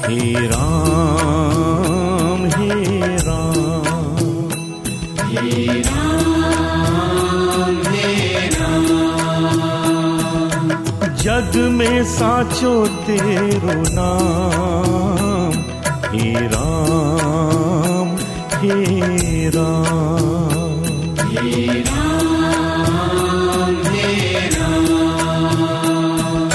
हे राम हे राम हे राम हे राम। जग में साचो तेरो नाम हे राम हे राम हे राम हे राम।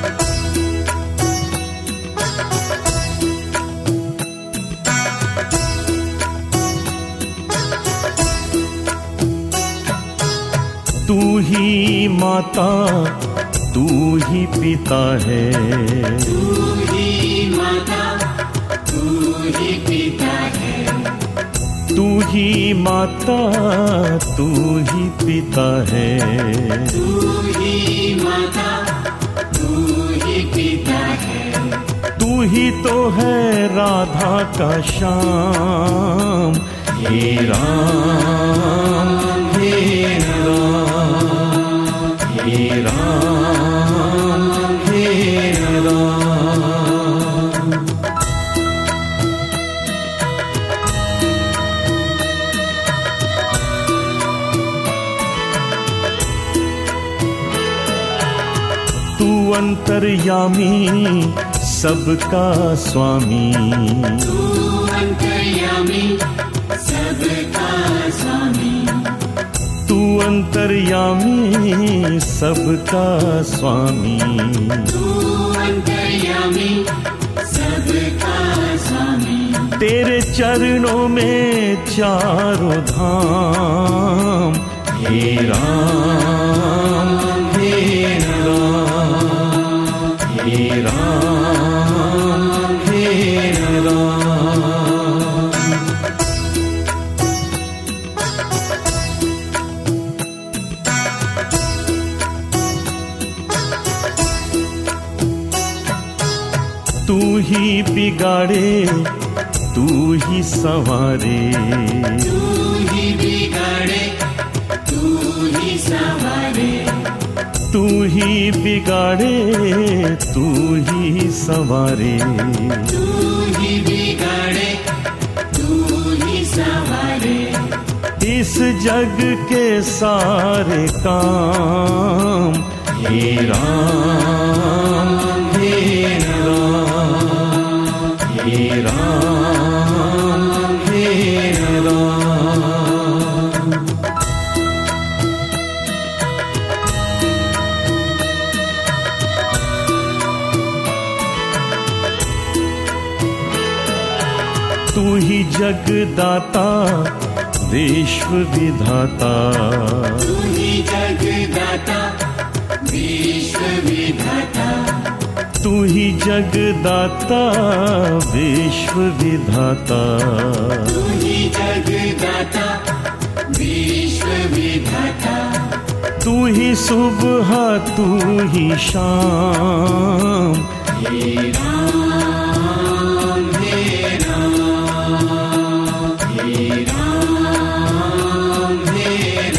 तू ही माता तू ही पिता है, तू ही माता तू ही पिता है, तू ही माता तू ही पिता है, तू ही माता तू ही पिता है। तू ही तो है राधा का श्याम हे राम हे राम हे राम हे राम। तू अंतर्यामी सबका स्वामी, तू अंतर्यामी सबका स्वामी, तू अंतर्यामी सबका स्वामी, तू अंतर्यामी सबका स्वामी। तेरे चरणों में चारों धाम हे राम हे राम हे राम हे राम। तू ही बिगाड़े तू ही संवारे, तू ही बिगाड़े तू ही संवारे, तू ही बिगाड़े तू ही संवारे, तू ही बिगाड़े तू ही संवारे। इस जग के सारे काम हे राम हे राम हे राम हे राम। तू ही जगदाता विश्व विधाता, तू ही जगदाता विश्व विधाता, तू ही जगदाता विश्व विधाता, तू ही जगदाता विश्व विधाता। तू ही सुबह तू ही शाम हे राम हे राम हे राम हे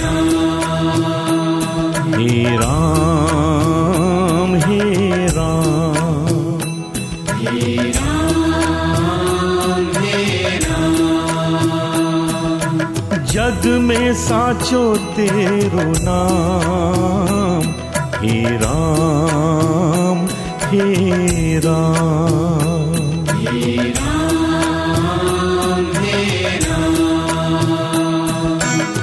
राम हे राम हे राम हे राम हे राम। जग में साचो तेरो नाम हे राम हे राम हे राम हे राम।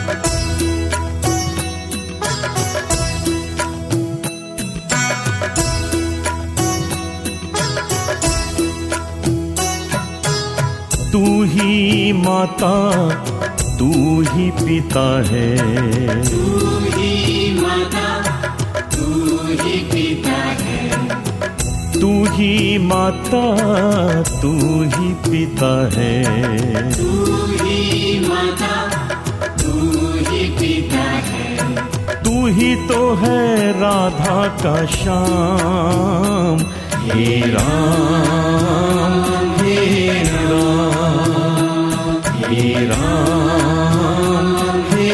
तू ही माता तू ही पिता है, तू ही माता तू ही पिता है, तू ही माता तू ही पिता है, तू ही माता तू ही पिता है। तू ही तो है राधा का श्याम हे राम हे राम हे राम हे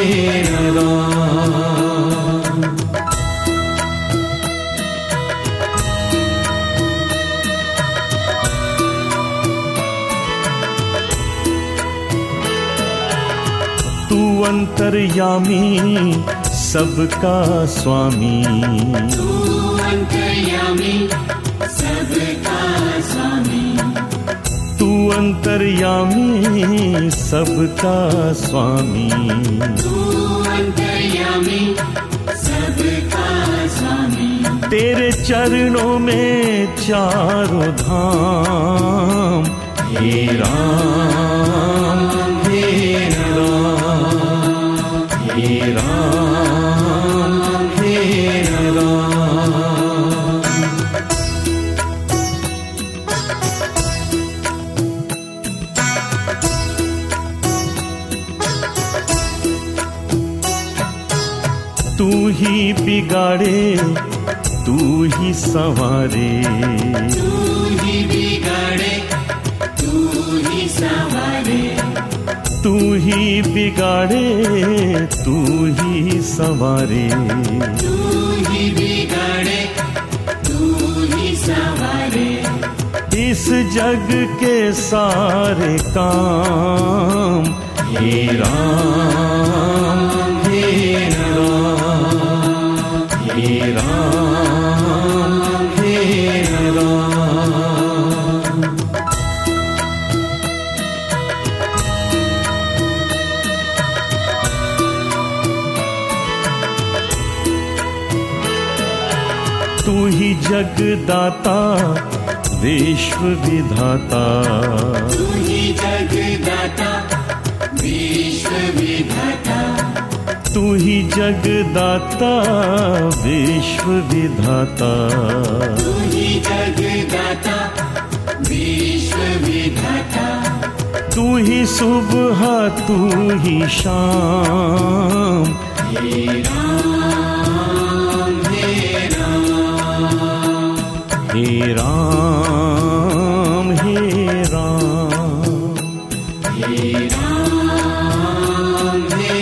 राम। अंतर्यामी सबका स्वामी, तू अंतर्यामी सबका स्वामी, तू अंतर्यामी सबका स्वामी, तू अंतर्यामी सबका स्वामी। तेरे चरणों में चारों धाम, हे राम हे राम, हे राम हे राम। तू ही बिगाड़े तू ही संवारे, तू ही बिगाड़े तू ही संवारे, तू ही बिगाड़े तू ही संवारे, तू ही बिगाड़े तू ही संवारे। इस जग के सारे काम, हे राम हे राम, हे राम हे राम। तू ही जगदाता विश्व विधाता, तू ही जगदाता विश्व विधाता, तू ही जगदाता विश्व विधाता, तू ही जगदाता विश्व विधाता। तू ही सुबह तू ही शाम, हे राम हे राम, हे राम हे राम, हे राम हे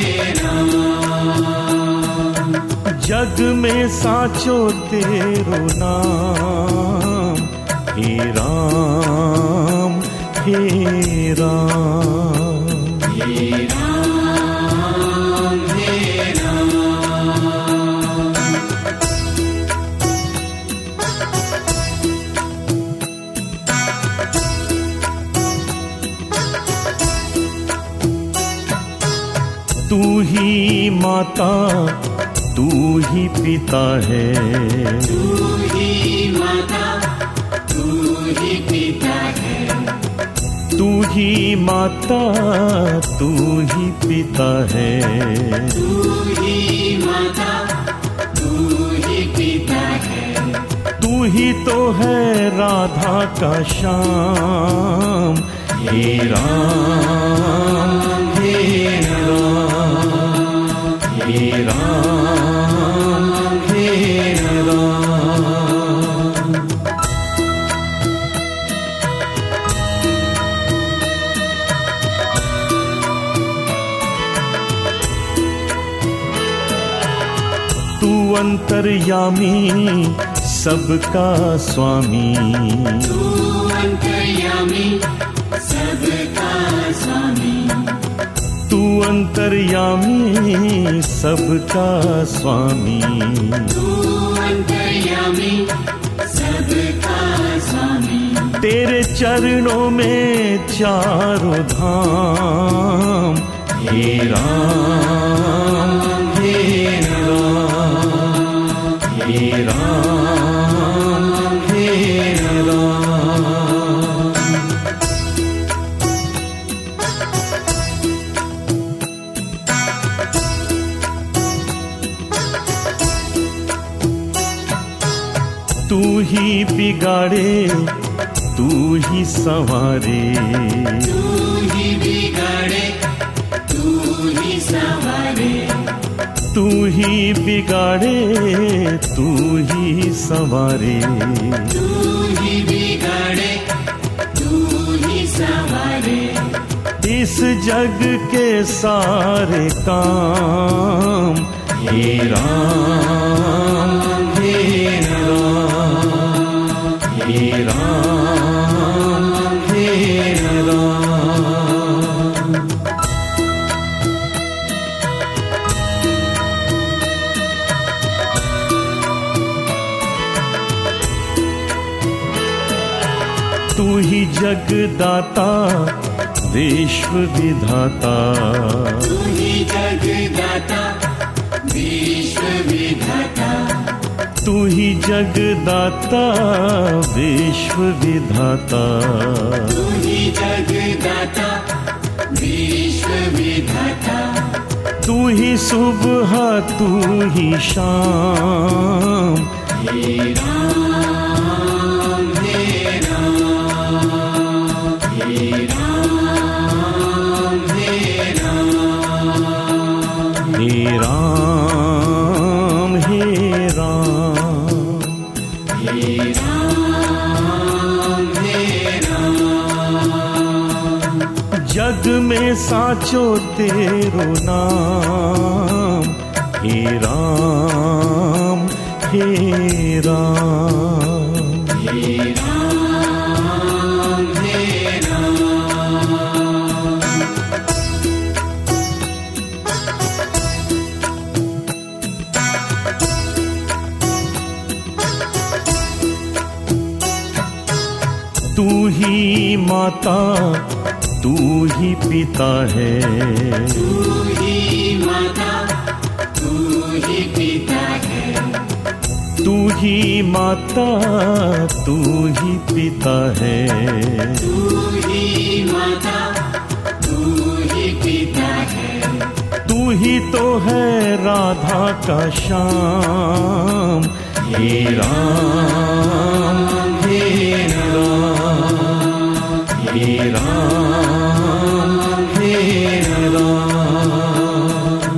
राम। जग में साचो तेरो नाम, हे राम हे राम, हे राम हे राम। तू ही माता तू ही पिता है, तू ही माता तू ही पिता है, तू ही माता तू ही पिता है, तू ही माता तू ही पिता है। तू ही तो है राधा का श्याम, हे राम हे राम, हे राम हे राम। तू अंतर्यामी सबका स्वामी, तू अंतर्यामी सबका स्वामी, तू अंतर्यामी सबका स्वामी, तू अंतर्यामी सबका स्वामी। तेरे चरणों में चारों धाम, हे राम हे राम, हे राम हे राम। तू ही बिगाड़े तू ही संवारे, तू ही बिगाड़े तू ही संवारे, तू ही बिगाड़े तू ही संवारे। तू ही बिगाड़े तू ही संवारे। इस जग के सारे काम, हे राम हे राम, हे राम हे राम। तू ही जगदाता विश्व विधाता, तू ही जगदाता विश्व विधाता, तू ही जगदाता विश्व विधाता, तू ही जगदाता विश्व विधाता, तू ही सुबह तू ही शाम, हे राम हे राम, हे राम हे राम, हे राम हे राम, हे राम हे राम। जग में साचो तेरो नाम, हे राम हे राम, हे राम हे राम। तू ही माता तू ही पिता है, तू ही माता तू ही पिता है, तू ही माता तू ही पिता है, तू ही माता तू ही पिता है, तू ही तो है राधा का श्याम, हे राम हे राम, हे राम हे राम।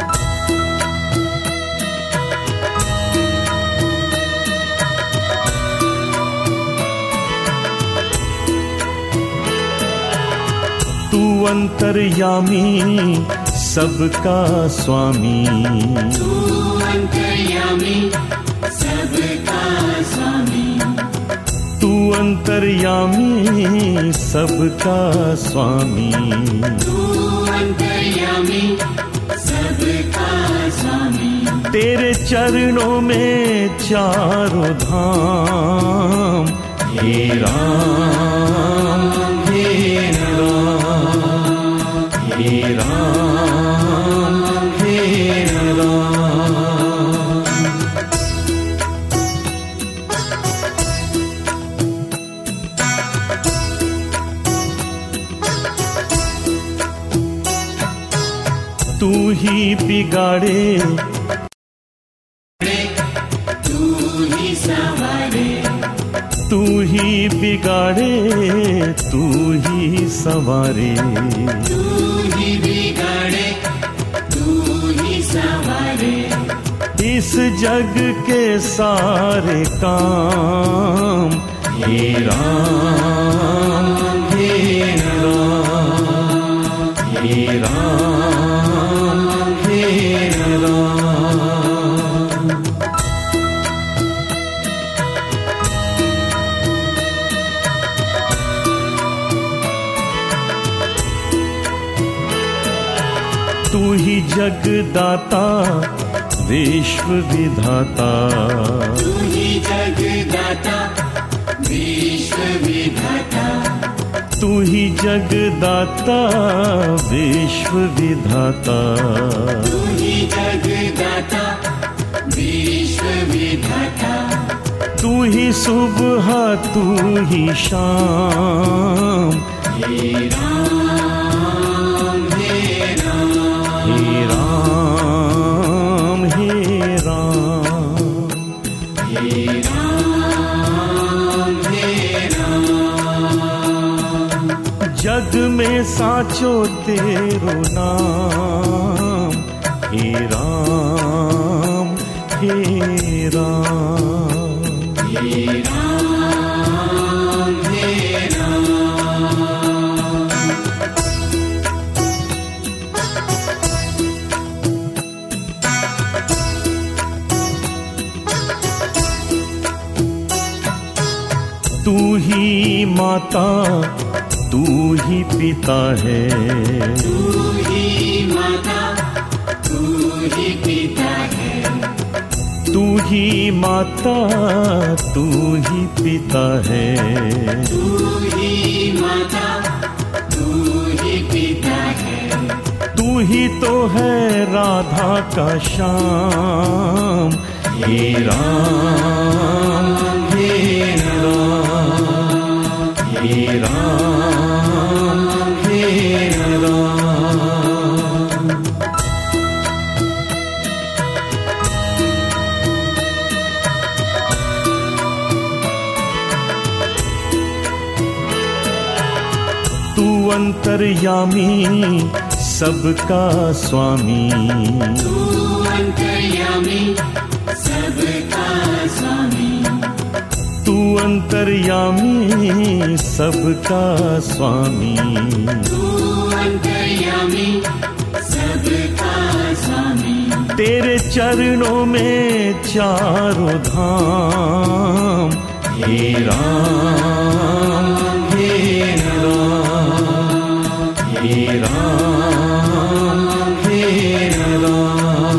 तू अंतर्यामी सबका स्वामी, तू अंतर्यामी सबका स्वामी, तू अंतर्यामी सबका स्वामी, तू अंतर्यामी सबका स्वामी, तेरे चरणों में चारों धाम, हे राम हे राम, हे राम हे राम। तू ही बिगाड़े तू ही सवारे, तू ही बिगाड़े तू ही संवारे, तू ही बिगाड़े तू ही सवारे, इस जग के सारे काम, हे राम हे राम, हे राम हे राम। तू ही जगदाता विश्व विधाता, तू ही जगदाता विश्व विधाता, तू ही जगदाता विश्व विधाता, तू ही जगदाता विश्व विधाता, तू ही सुबह तू ही शाम, हे राम हे राम, हे राम हे राम, हे राम हे राम। जग में साचो तेरो नाम, हे राम हे राम, हे राम हे राम। तू ही माता तू ही पिता है, तू ही माता तू ही पिता है, तू ही माता तू ही पिता है, तू ही माता तू ही पिता है, तू ही तो है राधा का श्याम। हे राम हे राम हे राम हे राम। तू अंतर्यामी सबका स्वामी, तू अंतर्यामी सबका स्वामी, तू अंतर्यामी सबका स्वामी, तू अंतर्यामी सबका स्वामी। तेरे चरणों में चारों धाम। हे राम हे राम हे राम हे राम।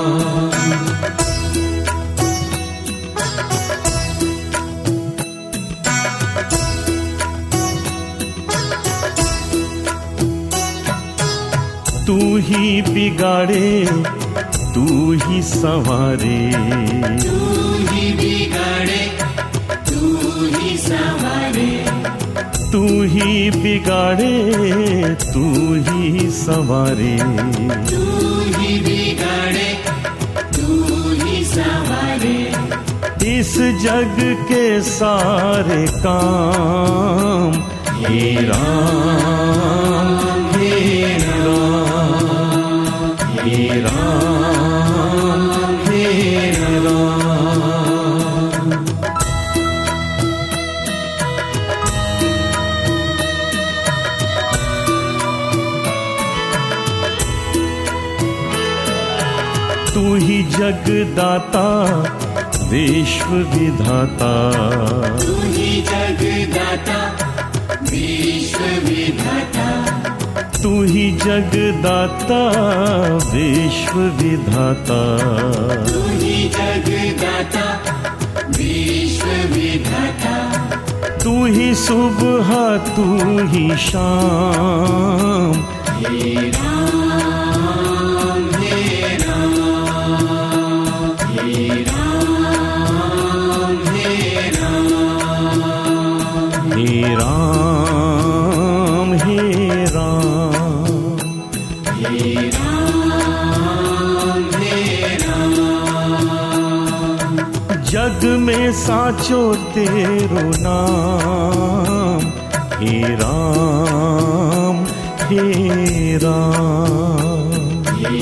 तू ही बिगाड़े तू ही संवारे, तू ही बिगाड़े तू ही संवारे, तू ही बिगाड़े तू ही संवारे। तू ही बिगाड़े तू ही संवारे, इस जग के सारे काम। हे राम हे राम हे राम हे राम। तू ही जगदाता विश्व विधाता, तू ही जगदाता विश्व विधाता, तू ही जगदाता विश्व विधाता। तू ही जगदाता विश्व विधाता, तू ही सुबह तू ही शाम। हे राम हे राम हे राम हे राम हे राम हे राम हे राम हे राम। जग में साचो तेरो नाम। हे राम हे राम हे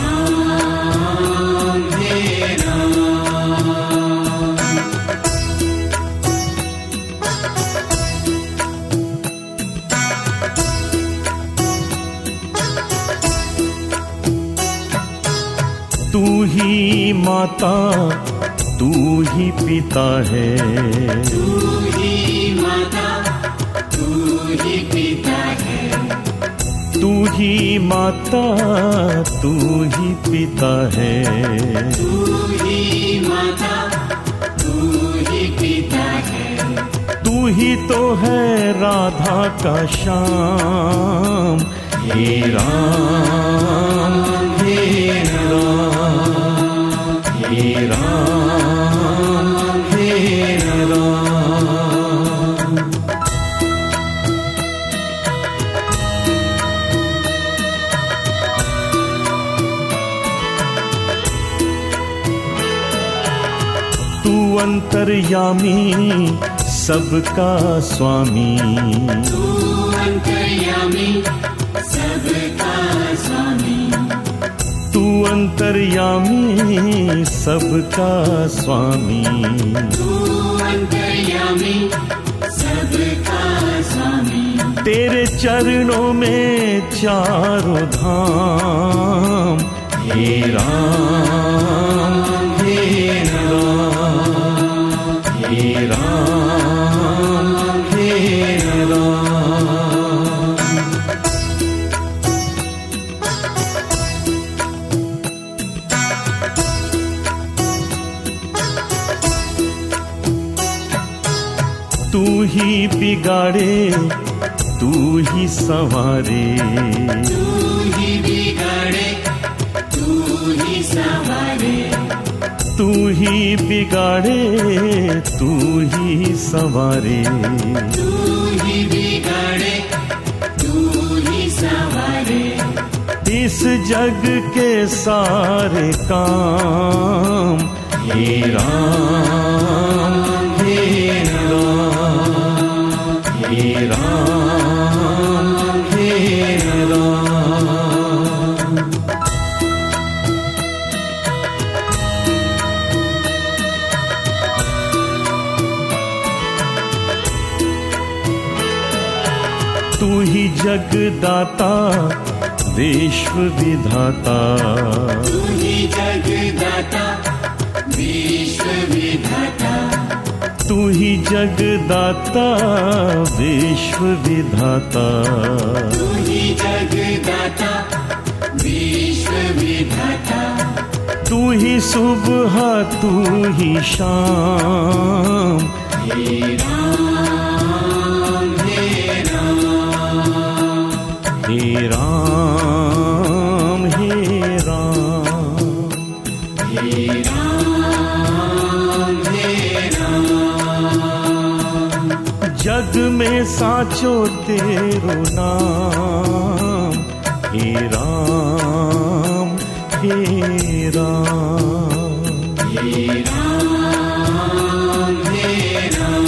राम हे राम। तू ही माता तू ही पिता है, तू ही माता तू ही पिता है, तू ही माता तू ही पिता है। तू ही माता तू ही पिता है, तू ही तो है राधा का श्याम। हे राम हे राम हे राम हे राम। तू अंतर्यामी सबका स्वामी, तू अंतर्यामी सबका स्वामी, तू अंतर्यामी सबका स्वामी। तू अंतर्यामी सबका स्वामी। तेरे चरणों में चारों धाम। हे राम हे राम हे राम हे राम। तू ही बिगाड़े तू ही संवारे, तू ही बिगाड़े तू ही संवारे, तू ही बिगाड़े तू ही संवारे, तू ही बिगाड़े तू ही संवारे। इस जग के सारे काम हे राम हे राम हे राम हे राम। तू ही जगदाता विश्व विधाता, तू ही जगदाता विश्व विधाता, तू ही जगदाता विश्व विधाता, तू ही जगदाता विश्व विधाता। तू ही सुबह तू ही शाम हे राम हे राम हे राम हे राम हे राम हे राम। जग में साचो तेरो नाम हे राम हे राम हे राम हे राम।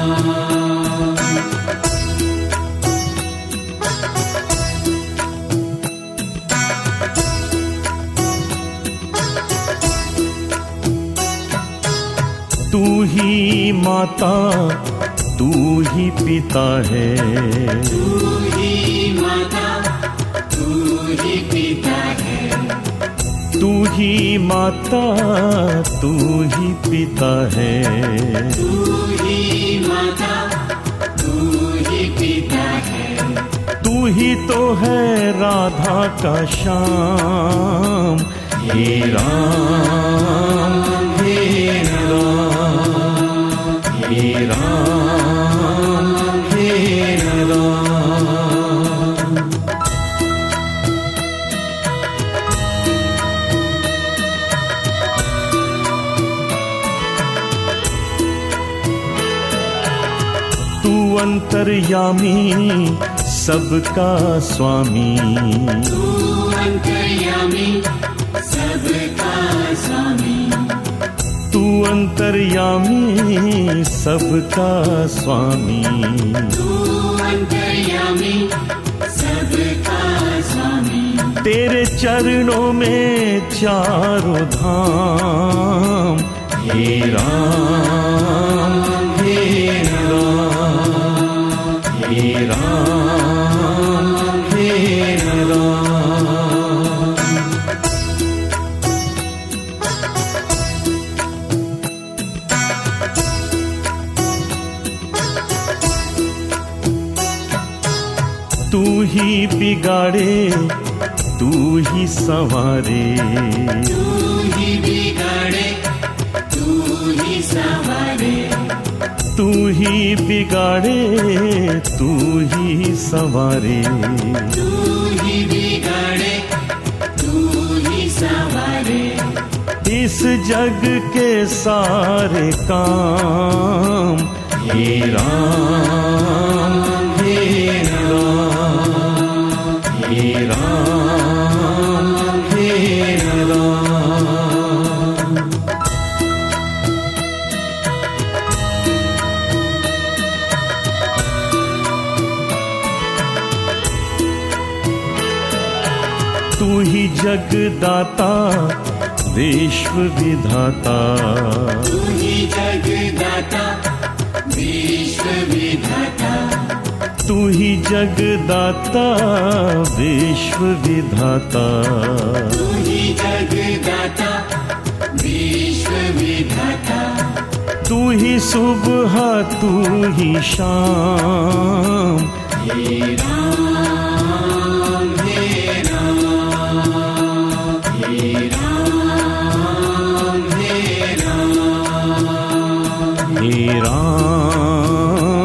तू ही माता तू ही पिता है, तू ही माता तू ही पिता है, तू ही माता तू ही पिता है, तू ही माता तू ही पिता है। तू ही तो है राधा का श्याम हे राम हे राम हे राम हे राम। तू अंतर्यामी सबका स्वामी, तू अंतर्यामी सबका स्वामी, तू अंतर्यामी सबका स्वामी, तू अंतर्यामी सबका स्वामी। तेरे चरणों में चारों धाम हे राम हे राम हे राम हे राम। तू ही बिगाड़े तू ही संवारे, तू ही बिगाड़े तू ही संवारे, तू ही बिगाड़े तू ही संवारे, तू ही बिगाड़े तू ही संवारे। इस जग के सारे काम हे राम हे राम हे राम हे राम। तू ही जगदाता विश्व विधाता, तू ही जगदाता विश्व विधाता, तू ही जगदाता विश्व विधाता, तू ही जगदाता विश्व विधाता। तू ही सुबह तू ही शाम हे राम हे राम हे राम हे राम हे राम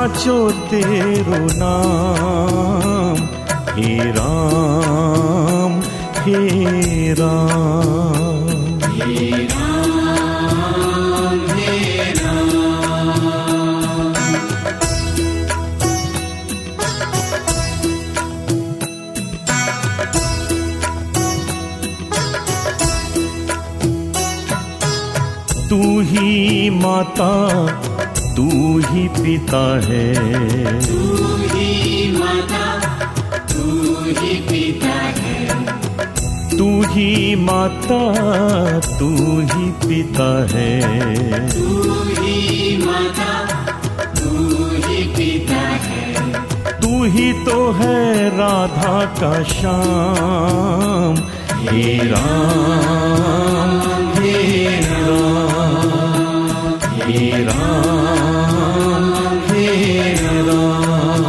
साचो तेरो नाम, हे राम हे राम। हे राम हे राम। तू ही माता तू ही पिता है, तू ही माता तू ही पिता है, तू ही माता तू ही पिता है, तू ही माता तू ही पिता है, तू ही तो है राधा का श्याम, हे राम हे राम, हे राम हे राम।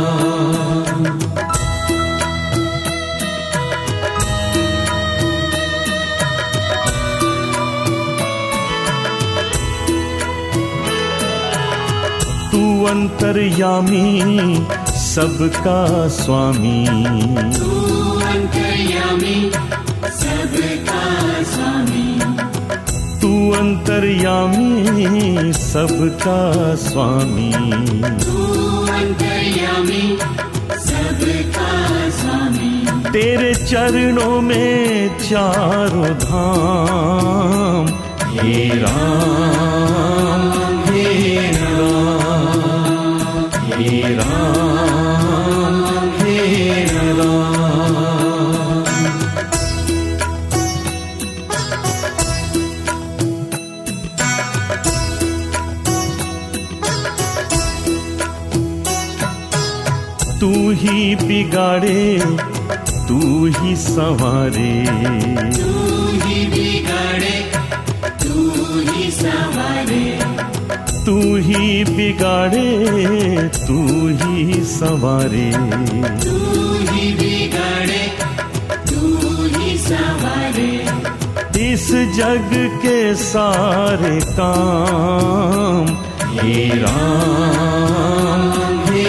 तू अंतर्यामी सबका स्वामी, तू अंतर्यामी सबका स्वामी, तू अंतर्यामी सबका स्वामी, तू अंतर्यामी सबका स्वामी। तेरे चरणों में चारों धाम, हे राम हे राम, हे राम हे राम। तू ही बिगाड़े तू ही संवारे, तू ही बिगाड़े तू ही संवारे, तू ही बिगाड़े तू ही संवारे, तू ही बिगाड़े तू ही संवारे। इस जग के सारे काम, हे राम हे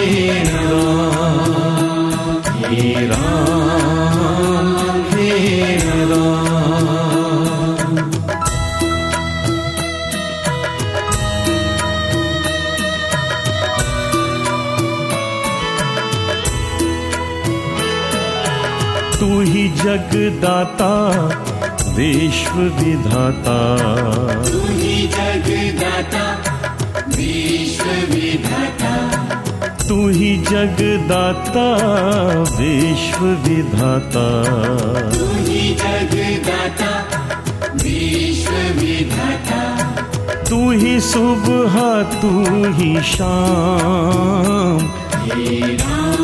राम, हे राम हे राम। तू ही जगदाता विश्व विधाता, तू ही जगदाता विश्व विधाता, तू ही जगदाता विश्व विधाता, तू ही जगदाता विश्व विधाता। तू ही सुबह तू ही शाम, हे राम